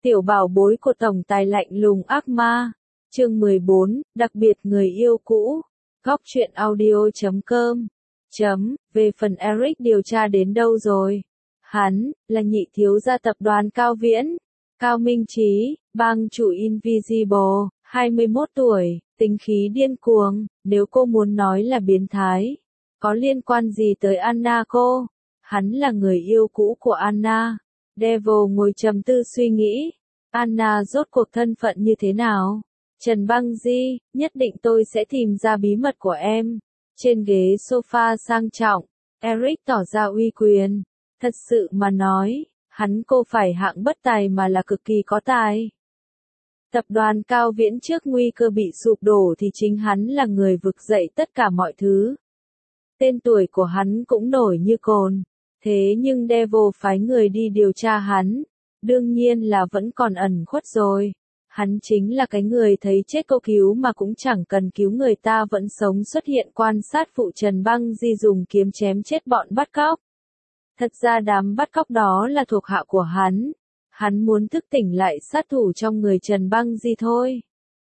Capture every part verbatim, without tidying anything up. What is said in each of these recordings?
Tiểu bảo bối của tổng tài lạnh lùng ác ma. Chương mười bốn, đặc biệt người yêu cũ. Góc truyện audio chấm com. Chấm, về phần Eric điều tra đến đâu rồi? Hắn, là nhị thiếu gia tập đoàn Cao Viễn. Cao Minh Chí, bang chủ Invisible, hai mươi mốt tuổi, tính khí điên cuồng, nếu cô muốn nói là biến thái. Có liên quan gì tới Anna cô? Hắn là người yêu cũ của Anna. Devil ngồi trầm tư suy nghĩ. Anna rốt cuộc thân phận như thế nào? Trần Băng Di, nhất định tôi sẽ tìm ra bí mật của em. Trên ghế sofa sang trọng, Eric tỏ ra uy quyền. Thật sự mà nói, hắn cô phải hạng bất tài mà là cực kỳ có tài. Tập đoàn Cao Viễn trước nguy cơ bị sụp đổ thì chính hắn là người vực dậy tất cả mọi thứ. Tên tuổi của hắn cũng nổi như cồn. Thế nhưng Devil phái người đi điều tra hắn. Đương nhiên là vẫn còn ẩn khuất rồi. Hắn chính là cái người thấy chết cô cứu mà cũng chẳng cần cứu người ta vẫn sống xuất hiện quan sát phụ Trần Băng Di dùng kiếm chém chết bọn bắt cóc. Thật ra đám bắt cóc đó là thuộc hạ của hắn. Hắn muốn thức tỉnh lại sát thủ trong người Trần Băng Di thôi.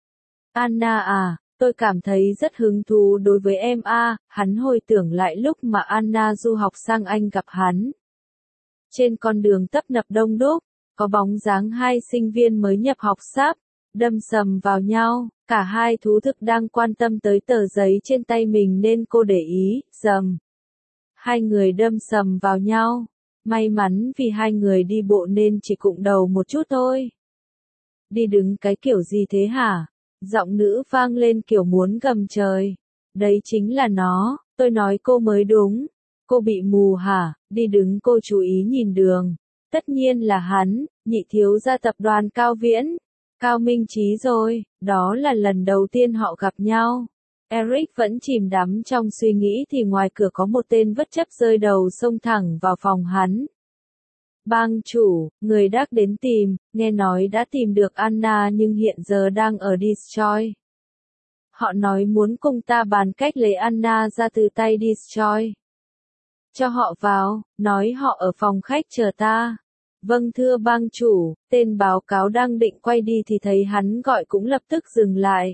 Anna à, tôi cảm thấy rất hứng thú đối với em a. À, hắn hồi tưởng lại lúc mà Anna du học sang Anh gặp hắn. Trên con đường tấp nập đông đúc, có bóng dáng hai sinh viên mới nhập học sắp, đâm sầm vào nhau, cả hai thú thực đang quan tâm tới tờ giấy trên tay mình nên cô để ý, dầm. Hai người đâm sầm vào nhau, may mắn vì hai người đi bộ nên chỉ cụng đầu một chút thôi. Đi đứng cái kiểu gì thế hả? Giọng nữ vang lên kiểu muốn gầm trời. Đấy chính là nó, tôi nói cô mới đúng. Cô bị mù hả? Đi đứng cô chú ý nhìn đường. Tất nhiên là hắn, nhị thiếu gia tập đoàn Cao Viễn. Cao Minh Chí rồi, đó là lần đầu tiên họ gặp nhau. Eric vẫn chìm đắm trong suy nghĩ thì ngoài cửa có một tên bất chấp rơi đầu xông thẳng vào phòng hắn. Bang chủ, người đắc đến tìm, nghe nói đã tìm được Anna nhưng hiện giờ đang ở Destroy. Họ nói muốn cùng ta bàn cách lấy Anna ra từ tay Destroy. Cho họ vào, nói họ ở phòng khách chờ ta. Vâng thưa bang chủ, tên báo cáo đang định quay đi thì thấy hắn gọi cũng lập tức dừng lại.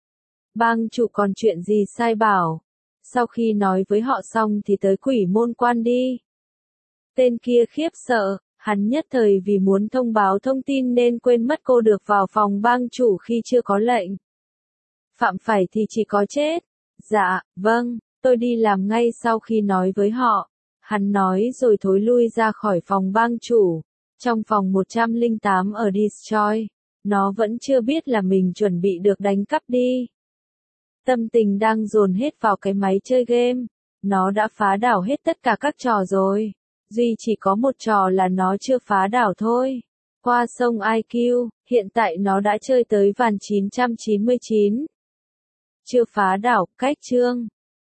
Bang chủ còn chuyện gì sai bảo? Sau khi nói với họ xong thì tới quỷ môn quan đi. Tên kia khiếp sợ, hắn nhất thời vì muốn thông báo thông tin nên quên mất cô được vào phòng bang chủ khi chưa có lệnh. Phạm phải thì chỉ có chết. Dạ, vâng, tôi đi làm ngay sau khi nói với họ. Hắn nói rồi thối lui ra khỏi phòng bang chủ. Trong phòng một trăm lẻ tám ở Destroy, nó vẫn chưa biết là mình chuẩn bị được đánh cắp đi. Tâm tình đang dồn hết vào cái máy chơi game. Nó đã phá đảo hết tất cả các trò rồi. Duy chỉ có một trò là nó chưa phá đảo thôi. Qua sông i kiu, hiện tại nó đã chơi tới ván chín trăm chín mươi chín. Chưa phá đảo, cách chương.